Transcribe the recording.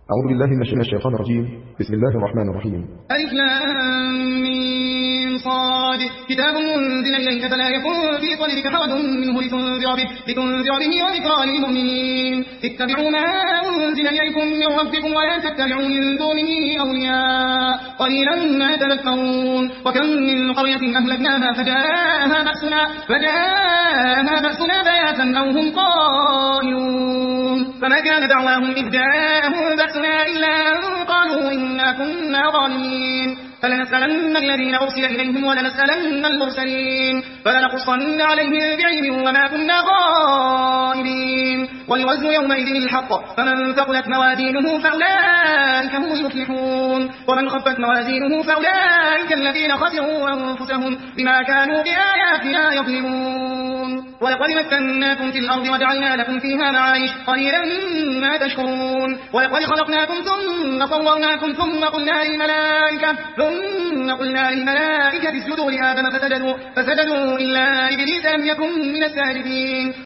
أعوذ بالله من الشيطان الرجيم. بسم الله الرحمن الرحيم. ألف لام ميم صاد كتاب أنزل إليك فلا يكن في صدرك حرج منه لتنذر به وذكرى للمؤمنين. اتبعوا ما أنزل إليكم من ربكم ولا تتبعوا من دونه أولياء قليلا ما تذكرون. وكم من قرية أهلكناها فجاءها بأسنا بياتا أو هم قائلون فما كان دعواهم إذ جاءهم بأسنا إلا أن قالوا إنا كنا ظالمين. فلنسألن الذين أرسل إليهم ولنسألن المرسلين فلنقصن عليهم بعلم وما كنا غائبين. والوزن يومئذ الحق فمن ثقلت موازينه فأولئك هم المفلحون ومن خفت موازينه فأولئك الذين خسروا أنفسهم بما كانوا بآياتنا يظلمون. ولقد مكناكم في الأرض وجعلنا لكم فيها معايش قليلا ما تشكرون. ولقد خلقناكم ثم صورناكم ثم قلنا للملائكة اسجدوا لآدم فسجدوا إلا إبليس لم يكن من الساجدين.